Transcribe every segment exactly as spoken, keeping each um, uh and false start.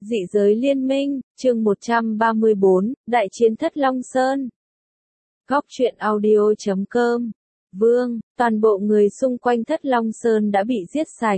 Dị giới liên minh, chương một trăm ba mươi bốn, Đại chiến Thất Long Sơn. Góc truyện audio chấm com. Vương, toàn bộ người xung quanh Thất Long Sơn đã bị giết sạch.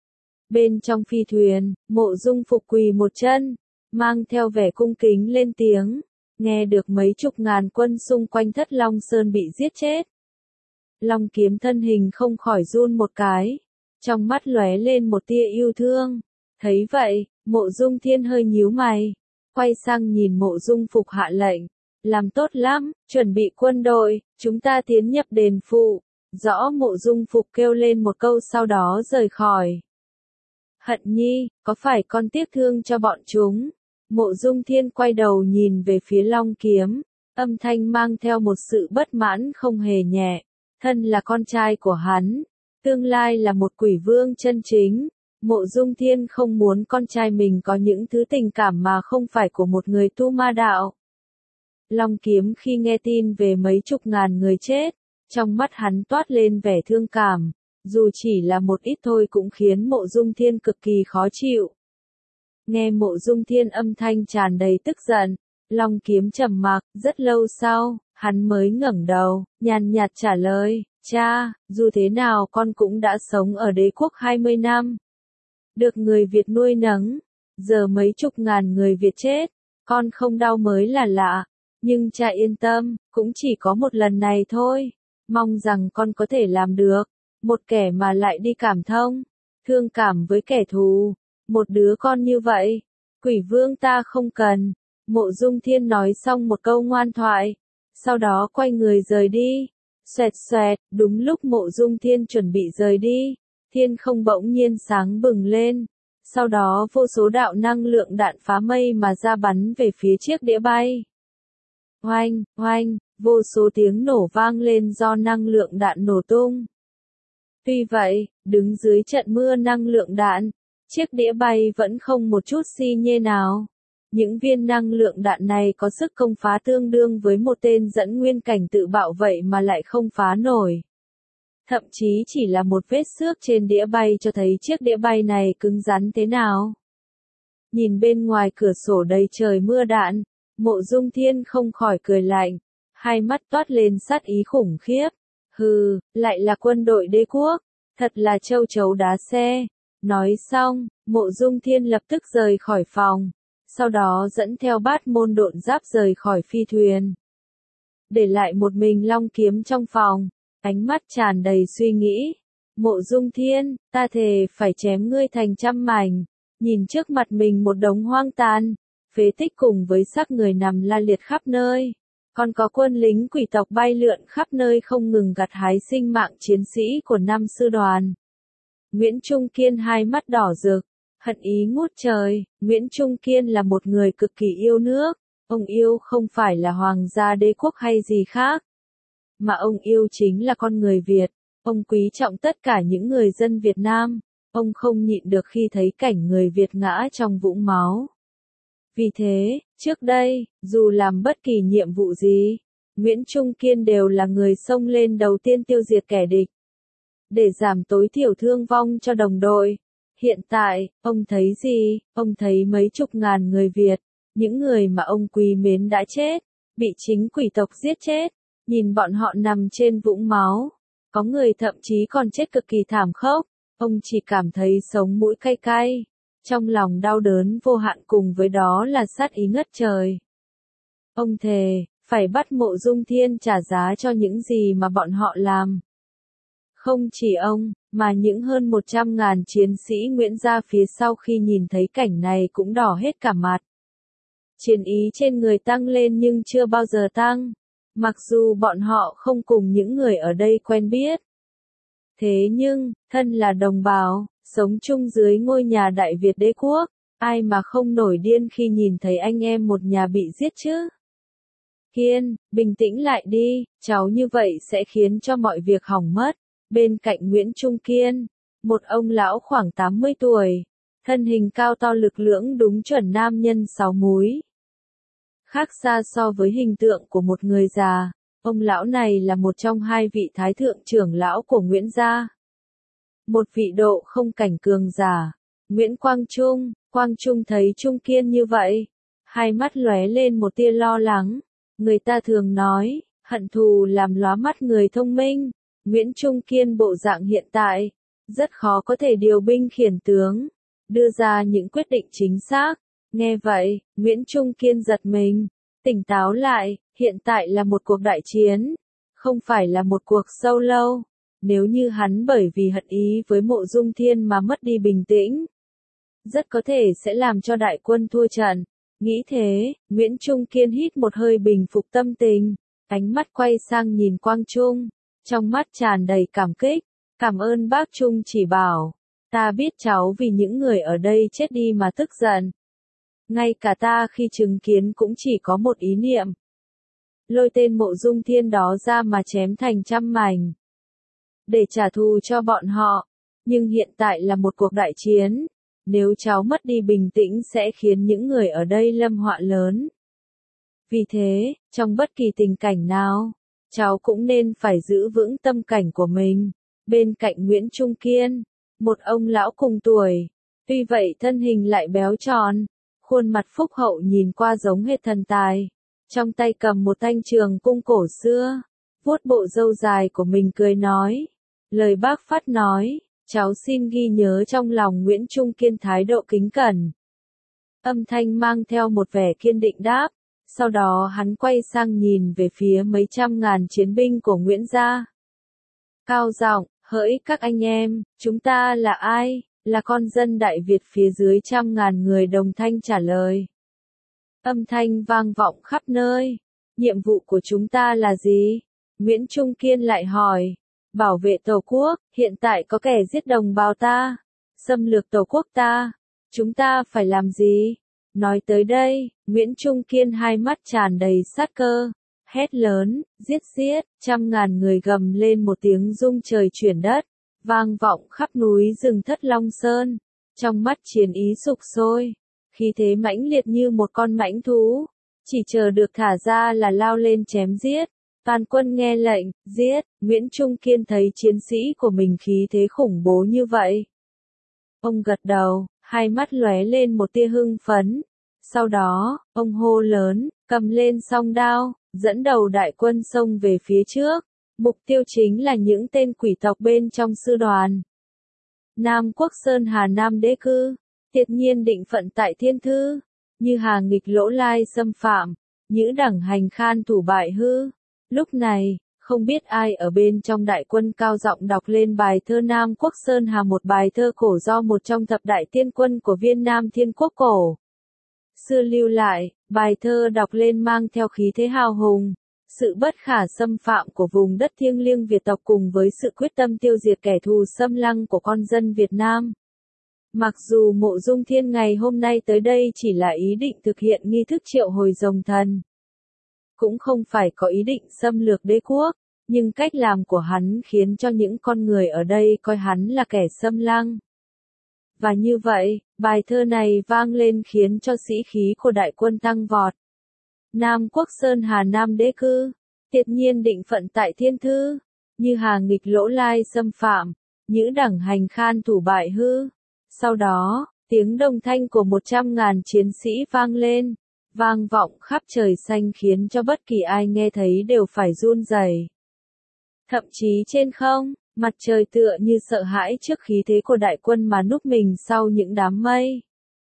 Bên trong phi thuyền, Mộ Dung Phục quỳ một chân, mang theo vẻ cung kính lên tiếng, nghe được mấy chục ngàn quân xung quanh Thất Long Sơn bị giết chết. Long Kiếm thân hình không khỏi run một cái, trong mắt lóe lên một tia yêu thương. Thấy vậy, Mộ Dung Thiên hơi nhíu mày, quay sang nhìn Mộ Dung Phục hạ lệnh, làm tốt lắm, chuẩn bị quân đội, chúng ta tiến nhập đền phụ. Rõ. Mộ Dung Phục kêu lên một câu sau đó rời khỏi. Hận nhi, có phải con tiếc thương cho bọn chúng? Mộ Dung Thiên quay đầu nhìn về phía Long Kiếm, âm thanh mang theo một sự bất mãn không hề nhẹ. Thân là con trai của hắn, tương lai là một quỷ vương chân chính. Mộ Dung Thiên không muốn con trai mình có những thứ tình cảm mà không phải của một người tu ma đạo. Long Kiếm khi nghe tin về mấy chục ngàn người chết, trong mắt hắn toát lên vẻ thương cảm, dù chỉ là một ít thôi cũng khiến Mộ Dung Thiên cực kỳ khó chịu. Nghe Mộ Dung Thiên âm thanh tràn đầy tức giận, Long Kiếm trầm mặc, rất lâu sau, hắn mới ngẩng đầu, nhàn nhạt trả lời, cha, dù thế nào con cũng đã sống ở đế quốc hai mươi năm. Được người Việt nuôi nấng, giờ mấy chục ngàn người Việt chết, con không đau mới là lạ, nhưng cha yên tâm, cũng chỉ có một lần này thôi, mong rằng con có thể làm được, một kẻ mà lại đi cảm thông, thương cảm với kẻ thù, một đứa con như vậy, quỷ vương ta không cần. Mộ Dung Thiên nói xong một câu ngoan thoại, sau đó quay người rời đi, xoẹt xoẹt, đúng lúc Mộ Dung Thiên chuẩn bị rời đi. Thiên không bỗng nhiên sáng bừng lên, sau đó vô số đạo năng lượng đạn phá mây mà ra bắn về phía chiếc đĩa bay. Oanh, oanh, vô số tiếng nổ vang lên do năng lượng đạn nổ tung. Tuy vậy, đứng dưới trận mưa năng lượng đạn, chiếc đĩa bay vẫn không một chút xi nhê nào. Những viên năng lượng đạn này có sức công phá tương đương với một tên dẫn nguyên cảnh tự bạo vậy mà lại không phá nổi. Thậm chí chỉ là một vết xước trên đĩa bay cho thấy chiếc đĩa bay này cứng rắn thế nào. Nhìn bên ngoài cửa sổ đầy trời mưa đạn, Mộ Dung Thiên không khỏi cười lạnh, hai mắt toát lên sát ý khủng khiếp. Hừ, lại là quân đội đế quốc, thật là châu chấu đá xe. Nói xong, Mộ Dung Thiên lập tức rời khỏi phòng, sau đó dẫn theo Bát Môn Độn Giáp rời khỏi phi thuyền. Để lại một mình Long Kiếm trong phòng. Ánh mắt tràn đầy suy nghĩ. Mộ Dung Thiên, ta thề phải chém ngươi thành trăm mảnh. Nhìn trước mặt mình một đống hoang tàn, phế tích cùng với xác người nằm la liệt khắp nơi. Còn có quân lính quỷ tộc bay lượn khắp nơi không ngừng gặt hái sinh mạng chiến sĩ của năm sư đoàn. Nguyễn Trung Kiên hai mắt đỏ rực, hận ý ngút trời. Nguyễn Trung Kiên là một người cực kỳ yêu nước. Ông yêu không phải là hoàng gia đế quốc hay gì khác, mà ông yêu chính là con người Việt, ông quý trọng tất cả những người dân Việt Nam, ông không nhịn được khi thấy cảnh người Việt ngã trong vũng máu. Vì thế, trước đây, dù làm bất kỳ nhiệm vụ gì, Nguyễn Trung Kiên đều là người xông lên đầu tiên tiêu diệt kẻ địch, để giảm tối thiểu thương vong cho đồng đội. Hiện tại, ông thấy gì? Ông thấy mấy chục ngàn người Việt, những người mà ông quý mến đã chết, bị chính quỷ tộc giết chết. Nhìn bọn họ nằm trên vũng máu, có người thậm chí còn chết cực kỳ thảm khốc, ông chỉ cảm thấy sống mũi cay cay, trong lòng đau đớn vô hạn cùng với đó là sát ý ngất trời. Ông thề, phải bắt Mộ Dung Thiên trả giá cho những gì mà bọn họ làm. Không chỉ ông, mà những hơn một trăm ngàn chiến sĩ Nguyễn gia phía sau khi nhìn thấy cảnh này cũng đỏ hết cả mặt. Chiến ý trên người tăng lên nhưng chưa bao giờ tăng. Mặc dù bọn họ không cùng những người ở đây quen biết. Thế nhưng, thân là đồng bào, sống chung dưới ngôi nhà Đại Việt đế quốc, ai mà không nổi điên khi nhìn thấy anh em một nhà bị giết chứ? Kiên, bình tĩnh lại đi, cháu như vậy sẽ khiến cho mọi việc hỏng mất. Bên cạnh Nguyễn Trung Kiên, một ông lão khoảng tám mươi tuổi, thân hình cao to lực lưỡng đúng chuẩn nam nhân sáu múi. Khác xa so với hình tượng của một người già, ông lão này là một trong hai vị thái thượng trưởng lão của Nguyễn gia. Một vị độ không cảnh cường giả, Nguyễn Quang Trung, Quang Trung thấy Trung Kiên như vậy, hai mắt lóe lên một tia lo lắng. Người ta thường nói, hận thù làm lóa mắt người thông minh. Nguyễn Trung Kiên bộ dạng hiện tại, rất khó có thể điều binh khiển tướng, đưa ra những quyết định chính xác. Nghe vậy, Nguyễn Trung Kiên giật mình, tỉnh táo lại, hiện tại là một cuộc đại chiến, không phải là một cuộc solo. Nếu như hắn bởi vì hận ý với Mộ Dung Thiên mà mất đi bình tĩnh, rất có thể sẽ làm cho đại quân thua trận. Nghĩ thế, Nguyễn Trung Kiên hít một hơi bình phục tâm tình, ánh mắt quay sang nhìn Quang Trung, trong mắt tràn đầy cảm kích. Cảm ơn bác Trung chỉ bảo, ta biết cháu vì những người ở đây chết đi mà tức giận. Ngay cả ta khi chứng kiến cũng chỉ có một ý niệm. Lôi tên Mộ Dung Thiên đó ra mà chém thành trăm mảnh. Để trả thù cho bọn họ. Nhưng hiện tại là một cuộc đại chiến. Nếu cháu mất đi bình tĩnh sẽ khiến những người ở đây lâm họa lớn. Vì thế, trong bất kỳ tình cảnh nào, cháu cũng nên phải giữ vững tâm cảnh của mình. Bên cạnh Nguyễn Trung Kiên, một ông lão cùng tuổi, tuy vậy thân hình lại béo tròn, khuôn mặt phúc hậu nhìn qua giống hệt thần tài, trong tay cầm một thanh trường cung cổ xưa, vuốt bộ râu dài của mình cười nói, lời bác Phát nói, cháu xin ghi nhớ trong lòng. Nguyễn Trung Kiên thái độ kính cẩn, âm thanh mang theo một vẻ kiên định đáp, sau đó hắn quay sang nhìn về phía mấy trăm ngàn chiến binh của Nguyễn gia. Cao giọng, hỡi các anh em, chúng ta là ai? Là con dân Đại Việt. Phía dưới trăm ngàn người đồng thanh trả lời. Âm thanh vang vọng khắp nơi. Nhiệm vụ của chúng ta là gì? Nguyễn Trung Kiên lại hỏi. Bảo vệ Tổ quốc, hiện tại có kẻ giết đồng bào ta, xâm lược Tổ quốc ta. Chúng ta phải làm gì? Nói tới đây, Nguyễn Trung Kiên hai mắt tràn đầy sát cơ. Hét lớn, giết giết, trăm ngàn người gầm lên một tiếng rung trời chuyển đất, vang vọng khắp núi rừng Thất Long Sơn. Trong mắt chiến ý sục sôi, khí thế mãnh liệt như một con mãnh thú, chỉ chờ được thả ra là lao lên chém giết. Toàn quân nghe lệnh, giết. Nguyễn Trung Kiên thấy chiến sĩ của mình khí thế khủng bố như vậy. Ông gật đầu, hai mắt lóe lên một tia hưng phấn. Sau đó, ông hô lớn, cầm lên song đao, dẫn đầu đại quân xông về phía trước. Mục tiêu chính là những tên quỷ tộc bên trong sư đoàn. Nam Quốc Sơn Hà Nam Đế Cư, tiệt nhiên định phận tại thiên thư, như hà nghịch lỗ lai xâm phạm, nhữ đẳng hành khan thủ bại hư. Lúc này, không biết ai ở bên trong đại quân cao giọng đọc lên bài thơ Nam Quốc Sơn Hà, một bài thơ cổ do một trong thập đại tiên quân của Viên Nam Thiên Quốc cổ xưa lưu lại. Bài thơ đọc lên mang theo khí thế hào hùng, sự bất khả xâm phạm của vùng đất thiêng liêng Việt tộc cùng với sự quyết tâm tiêu diệt kẻ thù xâm lăng của con dân Việt Nam. Mặc dù Mộ Dung Thiên ngày hôm nay tới đây chỉ là ý định thực hiện nghi thức triệu hồi rồng thần, cũng không phải có ý định xâm lược đế quốc, nhưng cách làm của hắn khiến cho những con người ở đây coi hắn là kẻ xâm lăng. Và như vậy, bài thơ này vang lên khiến cho sĩ khí của đại quân tăng vọt. Nam Quốc Sơn Hà Nam Đế Cư, tiệt nhiên định phận tại thiên thư, như hà nghịch lỗ lai xâm phạm, nhữ đẳng hành khan thủ bại hư. Sau đó, tiếng đồng thanh của một trăm ngàn chiến sĩ vang lên, vang vọng khắp trời xanh khiến cho bất kỳ ai nghe thấy đều phải run rẩy. Thậm chí trên không, mặt trời tựa như sợ hãi trước khí thế của đại quân mà núp mình sau những đám mây.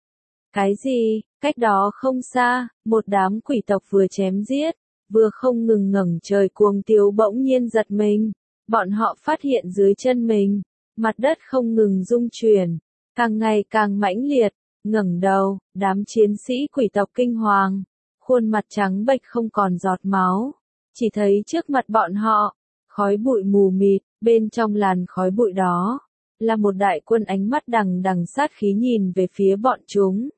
Cái gì? Cách đó không xa, một đám quỷ tộc vừa chém giết, vừa không ngừng ngẩng trời cuồng tiếu bỗng nhiên giật mình. Bọn họ phát hiện dưới chân mình, mặt đất không ngừng rung chuyển, càng ngày càng mãnh liệt. Ngẩng đầu, đám chiến sĩ quỷ tộc kinh hoàng, khuôn mặt trắng bệch không còn giọt máu, chỉ thấy trước mặt bọn họ, khói bụi mù mịt, bên trong làn khói bụi đó, là một đại quân ánh mắt đằng đằng sát khí nhìn về phía bọn chúng.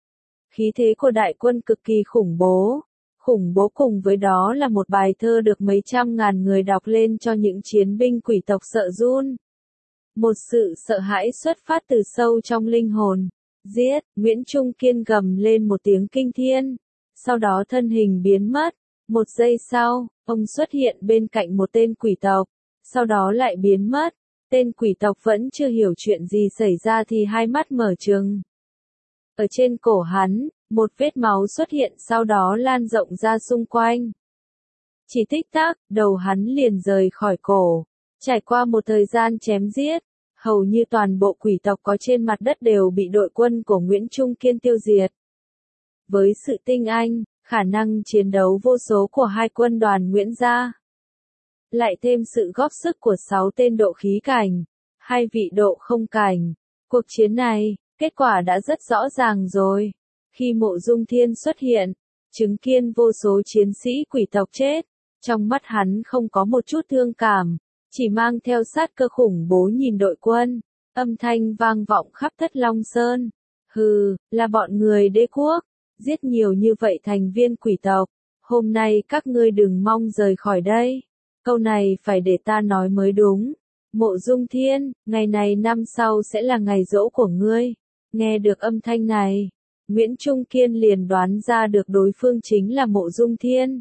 Khí thế của đại quân cực kỳ khủng bố, khủng bố cùng với đó là một bài thơ được mấy trăm ngàn người đọc lên cho những chiến binh quỷ tộc sợ run. Một sự sợ hãi xuất phát từ sâu trong linh hồn. Giết, Nguyễn Trung Kiên gầm lên một tiếng kinh thiên, sau đó thân hình biến mất. Một giây sau, ông xuất hiện bên cạnh một tên quỷ tộc, sau đó lại biến mất. Tên quỷ tộc vẫn chưa hiểu chuyện gì xảy ra thì hai mắt mở trừng. Ở trên cổ hắn, một vết máu xuất hiện sau đó lan rộng ra xung quanh. Chỉ tích tắc, đầu hắn liền rời khỏi cổ. Trải qua một thời gian chém giết, hầu như toàn bộ quỷ tộc có trên mặt đất đều bị đội quân của Nguyễn Trung Kiên tiêu diệt. Với sự tinh anh, khả năng chiến đấu vô số của hai quân đoàn Nguyễn gia, lại thêm sự góp sức của sáu tên độ khí cảnh, hai vị độ không cảnh, cuộc chiến này, kết quả đã rất rõ ràng rồi. Khi Mộ Dung Thiên xuất hiện, chứng kiến vô số chiến sĩ quỷ tộc chết, trong mắt hắn không có một chút thương cảm, chỉ mang theo sát cơ khủng bố nhìn đội quân, âm thanh vang vọng khắp Thất Long Sơn. Hừ, là bọn người đế quốc, giết nhiều như vậy thành viên quỷ tộc, hôm nay các ngươi đừng mong rời khỏi đây. Câu này phải để ta nói mới đúng. Mộ Dung Thiên, ngày này năm sau sẽ là ngày giỗ của ngươi. Nghe được âm thanh này, Nguyễn Trung Kiên liền đoán ra được đối phương chính là Mộ Dung Thiên.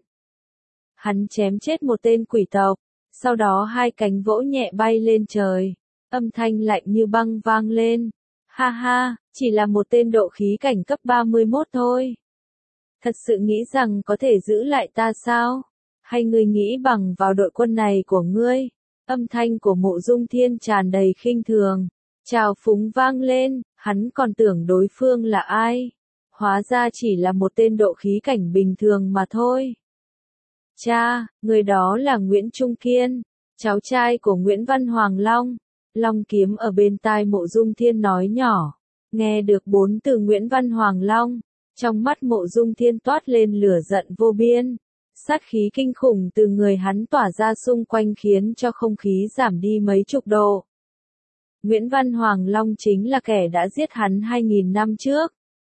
Hắn chém chết một tên quỷ tộc, sau đó hai cánh vỗ nhẹ bay lên trời, âm thanh lạnh như băng vang lên. Ha ha, chỉ là một tên độ khí cảnh cấp ba mươi mốt thôi. Thật sự nghĩ rằng có thể giữ lại ta sao? Hay ngươi nghĩ bằng vào đội quân này của ngươi? Âm thanh của Mộ Dung Thiên tràn đầy khinh thường, trào phúng vang lên, hắn còn tưởng đối phương là ai? Hóa ra chỉ là một tên độ khí cảnh bình thường mà thôi. Cha, người đó là Nguyễn Trung Kiên, cháu trai của Nguyễn Văn Hoàng Long. Long Kiếm ở bên tai Mộ Dung Thiên nói nhỏ. Nghe được bốn từ Nguyễn Văn Hoàng Long, trong mắt Mộ Dung Thiên toát lên lửa giận vô biên. Sát khí kinh khủng từ người hắn tỏa ra xung quanh khiến cho không khí giảm đi mấy chục độ. Nguyễn Văn Hoàng Long chính là kẻ đã giết hắn hai nghìn năm trước.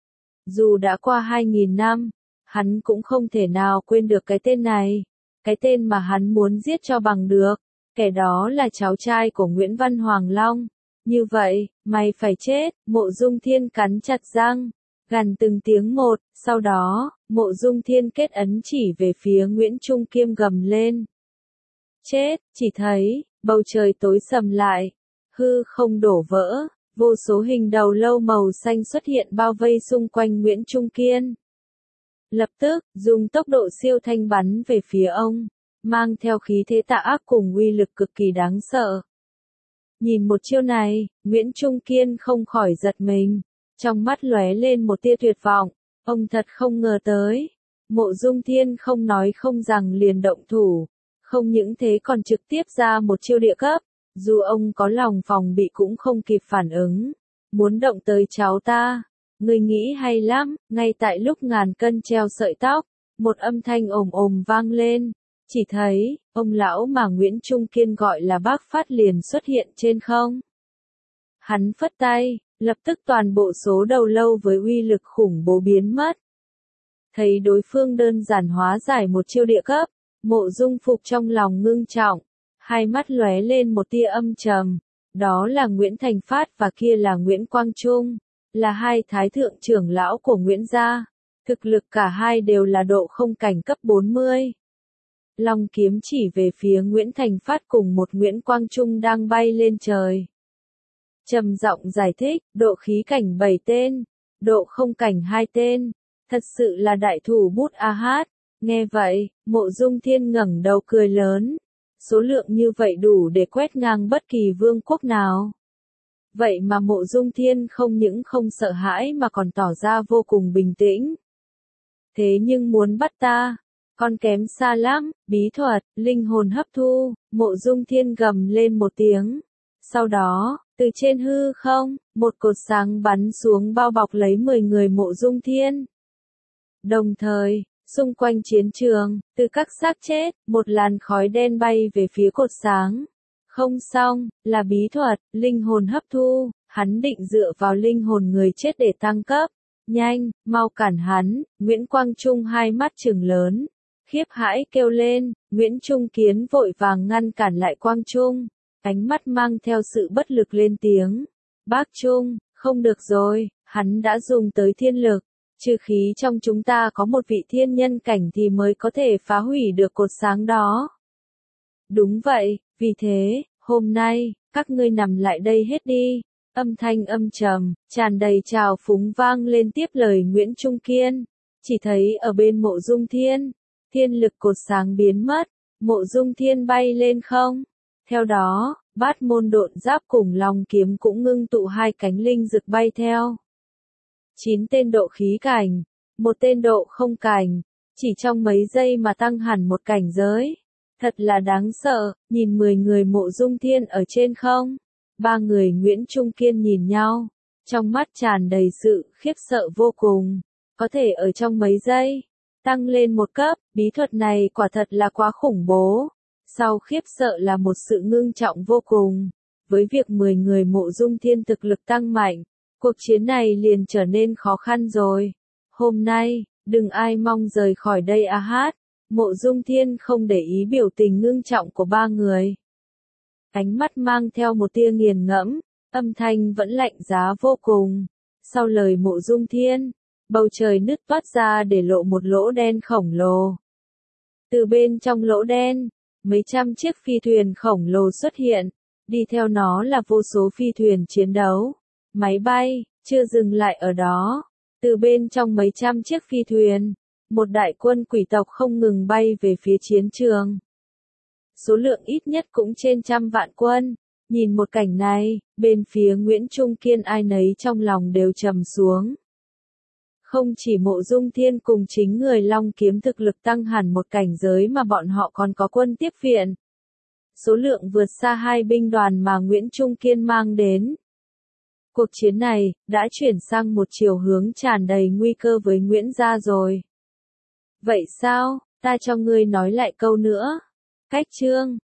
Dù đã qua hai nghìn năm, hắn cũng không thể nào quên được cái tên này. Cái tên mà hắn muốn giết cho bằng được. Kẻ đó là cháu trai của Nguyễn Văn Hoàng Long. Như vậy, mày phải chết. Mộ Dung Thiên cắn chặt răng, gằn từng tiếng một, sau đó, Mộ Dung Thiên kết ấn chỉ về phía Nguyễn Trung Kiên gầm lên. Chết, chỉ thấy, bầu trời tối sầm lại, hư không đổ vỡ, vô số hình đầu lâu màu xanh xuất hiện bao vây xung quanh Nguyễn Trung Kiên. Lập tức, dùng tốc độ siêu thanh bắn về phía ông, mang theo khí thế tà ác cùng uy lực cực kỳ đáng sợ. Nhìn một chiêu này, Nguyễn Trung Kiên không khỏi giật mình, trong mắt lóe lên một tia tuyệt vọng, ông thật không ngờ tới. Mộ Dung Thiên không nói không rằng liền động thủ, không những thế còn trực tiếp ra một chiêu địa cấp, dù ông có lòng phòng bị cũng không kịp phản ứng. Muốn động tới cháu ta, người nghĩ hay lắm. Ngay tại lúc ngàn cân treo sợi tóc, một âm thanh ồm ồm vang lên, chỉ thấy, ông lão mà Nguyễn Trung Kiên gọi là Bác Phát liền xuất hiện trên không. Hắn phất tay, lập tức toàn bộ số đầu lâu với uy lực khủng bố biến mất. Thấy đối phương đơn giản hóa giải một chiêu địa cấp, Mộ Dung Phục trong lòng ngưng trọng, hai mắt lóe lên một tia âm trầm. Đó là Nguyễn Thành Phát và kia là Nguyễn Quang Trung, là hai thái thượng trưởng lão của Nguyễn gia. Thực lực cả hai đều là độ không cảnh cấp bốn mươi. Long kiếm chỉ về phía Nguyễn Thành Phát cùng một Nguyễn Quang Trung đang bay lên trời. Trầm giọng giải thích, độ khí cảnh bảy tên, độ không cảnh hai tên, thật sự là đại thủ bút a hát. Nghe vậy, Mộ Dung Thiên ngẩng đầu cười lớn. Số lượng như vậy đủ để quét ngang bất kỳ vương quốc nào. Vậy mà Mộ Dung Thiên không những không sợ hãi mà còn tỏ ra vô cùng bình tĩnh. Thế nhưng muốn bắt ta, còn kém xa lắm. Bí thuật, linh hồn hấp thu. Mộ Dung Thiên gầm lên một tiếng. Sau đó, từ trên hư không, một cột sáng bắn xuống bao bọc lấy mười người Mộ Dung Thiên. Đồng thời, xung quanh chiến trường, từ các xác chết, một làn khói đen bay về phía cột sáng. Không xong, là bí thuật, linh hồn hấp thu, hắn định dựa vào linh hồn người chết để tăng cấp. Nhanh, mau cản hắn. Nguyễn Quang Trung hai mắt trừng lớn, khiếp hãi kêu lên. Nguyễn Trung Kiến vội vàng ngăn cản lại Quang Trung, ánh mắt mang theo sự bất lực lên tiếng. Bác Trung, không được rồi, hắn đã dùng tới thiên lực. Trừ khí trong chúng ta có một vị thiên nhân cảnh thì mới có thể phá hủy được cột sáng đó. Đúng vậy, vì thế, hôm nay, các ngươi nằm lại đây hết đi. Âm thanh âm trầm, tràn đầy trào phúng vang lên tiếp lời Nguyễn Trung Kiên. Chỉ thấy ở bên Mộ Dung Thiên, thiên lực cột sáng biến mất, Mộ Dung Thiên bay lên không. Theo đó, Bát Môn Độn Giáp cùng Long Kiếm cũng ngưng tụ hai cánh linh rực bay theo. Chín tên độ khí cảnh, một tên độ không cảnh, chỉ trong mấy giây mà tăng hẳn một cảnh giới. Thật là đáng sợ, nhìn mười người Mộ Dung Thiên ở trên không. Ba người Nguyễn Trung Kiên nhìn nhau, trong mắt tràn đầy sự khiếp sợ vô cùng. Có thể ở trong mấy giây, tăng lên một cấp, bí thuật này quả thật là quá khủng bố. Sau khiếp sợ là một sự ngưng trọng vô cùng. Với việc mười người Mộ Dung Thiên thực lực tăng mạnh, cuộc chiến này liền trở nên khó khăn rồi. Hôm nay, đừng ai mong rời khỏi đây a hát. Mộ Dung Thiên không để ý biểu tình ngưng trọng của ba người. Ánh mắt mang theo một tia nghiền ngẫm, âm thanh vẫn lạnh giá vô cùng. Sau lời Mộ Dung Thiên, bầu trời nứt toát ra để lộ một lỗ đen khổng lồ. Từ bên trong lỗ đen, mấy trăm chiếc phi thuyền khổng lồ xuất hiện, đi theo nó là vô số phi thuyền chiến đấu, máy bay, chưa dừng lại ở đó. Từ bên trong mấy trăm chiếc phi thuyền, một đại quân quỷ tộc không ngừng bay về phía chiến trường. Số lượng ít nhất cũng trên trăm vạn quân. Nhìn một cảnh này, bên phía Nguyễn Trung Kiên ai nấy trong lòng đều trầm xuống. Không chỉ Mộ Dung Thiên cùng chính người Long Kiếm thực lực tăng hẳn một cảnh giới mà bọn họ còn có quân tiếp viện. Số lượng vượt xa hai binh đoàn mà Nguyễn Trung Kiên mang đến. Cuộc chiến này, đã chuyển sang một chiều hướng tràn đầy nguy cơ với Nguyễn gia rồi. Vậy sao, ta cho ngươi nói lại câu nữa. Cách chương